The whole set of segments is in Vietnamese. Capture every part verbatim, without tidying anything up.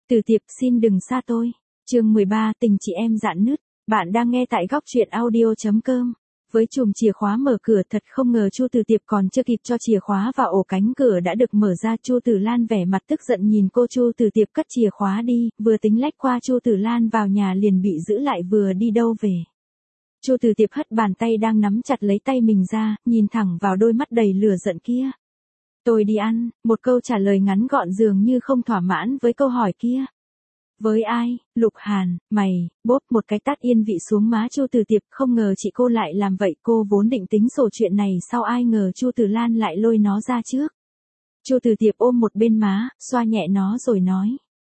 Từ Tiệp xin đừng xa tôi. Chương mười ba tình chị em rạn nứt. Bạn đang nghe tại góc truyện audio chấm com. Với chùm chìa khóa mở cửa thật không ngờ Chu Từ Tiệp còn chưa kịp cho chìa khóa vào ổ cánh cửa đã được mở ra. Chu Tử Lan vẻ mặt tức giận nhìn cô. Chu Từ Tiệp cất chìa khóa đi, vừa tính lách qua Chu Tử Lan vào nhà liền bị giữ lại vừa đi đâu về. Chu Từ Tiệp hất bàn tay đang nắm chặt lấy tay mình ra, nhìn thẳng vào đôi mắt đầy lửa giận kia. Tôi đi ăn, một câu trả lời ngắn gọn dường như không thỏa mãn với câu hỏi kia. Với ai? Lục Hàn, mày, bốp một cái tát yên vị xuống má Chu Từ Tiệp, không ngờ chị cô lại làm vậy. Cô vốn định tính sổ chuyện này sau, ai ngờ Chu Tử Lan lại lôi nó ra trước. Chu Từ Tiệp ôm một bên má, xoa nhẹ nó rồi nói.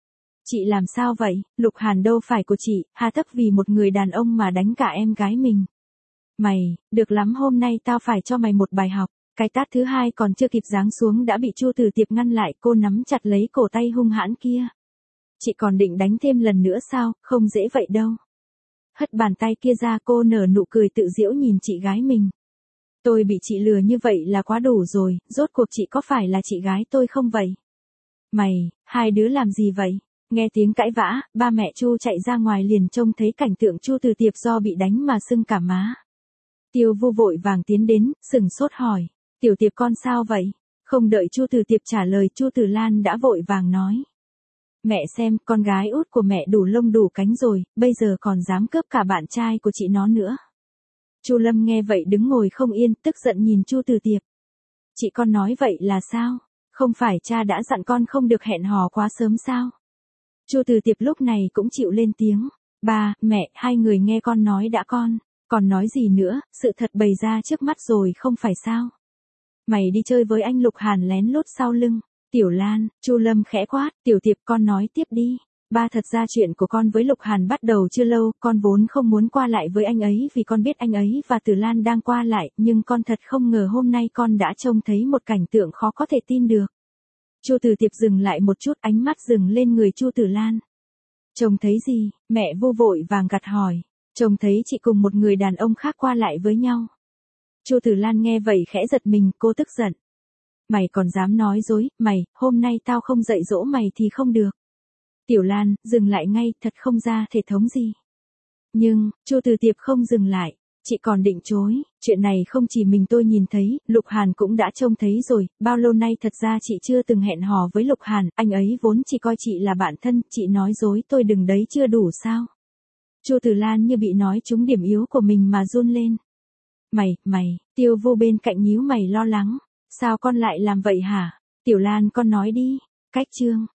Chị làm sao vậy? Lục Hàn đâu phải của chị, hà tất vì một người đàn ông mà đánh cả em gái mình. Mày, được lắm, hôm nay tao phải cho mày một bài học. Cái tát thứ hai còn chưa kịp giáng xuống đã bị Chu Từ Tiệp ngăn lại. Cô nắm chặt lấy cổ tay hung hãn kia. Chị còn định đánh thêm lần nữa sao? Không dễ vậy đâu. Hất bàn tay kia ra, cô nở nụ cười tự giễu nhìn chị gái mình. Tôi bị chị lừa như vậy là quá đủ rồi, rốt cuộc chị có phải là chị gái tôi không vậy? Mày, hai đứa làm gì vậy? Nghe tiếng cãi vã, ba mẹ Chu chạy ra ngoài liền trông thấy cảnh tượng Chu Từ Tiệp do bị đánh mà sưng cả má. Tiêu Vu vội vàng tiến đến, sừng sốt hỏi. Tiểu Tiệp con sao vậy? Không đợi Chu Từ Tiệp trả lời, Chu Tử Lan đã vội vàng nói. Mẹ xem, con gái út của mẹ đủ lông đủ cánh rồi, bây giờ còn dám cướp cả bạn trai của chị nó nữa. Chu Lâm nghe vậy đứng ngồi không yên, tức giận nhìn Chu Từ Tiệp. Chị con nói vậy là sao? Không phải cha đã dặn con không được hẹn hò quá sớm sao? Chu Từ Tiệp lúc này cũng chịu lên tiếng. Ba, mẹ, hai người nghe con nói đã, con còn nói gì nữa, sự thật bày ra trước mắt rồi không phải sao? Mày đi chơi với anh Lục Hàn lén lút sau lưng. Tiểu Lan, Chu Lâm khẽ quát, Tiểu Tiệp con nói tiếp đi. Ba, thật ra chuyện của con với Lục Hàn bắt đầu chưa lâu, con vốn không muốn qua lại với anh ấy vì con biết anh ấy và Tử Lan đang qua lại, nhưng con thật không ngờ hôm nay con đã trông thấy một cảnh tượng khó có thể tin được. Chu Từ Tiệp dừng lại một chút, ánh mắt dừng lên người Chu Tử Lan. Trông thấy gì? Mẹ vô vội vàng gặt hỏi. Trông thấy chị cùng một người đàn ông khác qua lại với nhau. Chu Tử Lan nghe vậy khẽ giật mình, cô tức giận. Mày còn dám nói dối, mày, hôm nay tao không dạy dỗ mày thì không được. Tiểu Lan, dừng lại ngay, thật không ra thể thống gì. Nhưng, Chu Từ Tiệp không dừng lại, chị còn định chối, chuyện này không chỉ mình tôi nhìn thấy, Lục Hàn cũng đã trông thấy rồi, bao lâu nay thật ra chị chưa từng hẹn hò với Lục Hàn, anh ấy vốn chỉ coi chị là bạn thân, chị nói dối tôi đừng đấy chưa đủ sao. Chu Tử Lan như bị nói trúng điểm yếu của mình mà run lên. Mày, mày, Tiêu Vô bên cạnh nhíu mày lo lắng. Sao con lại làm vậy hả? Tiểu Lan con nói đi. Cách chương.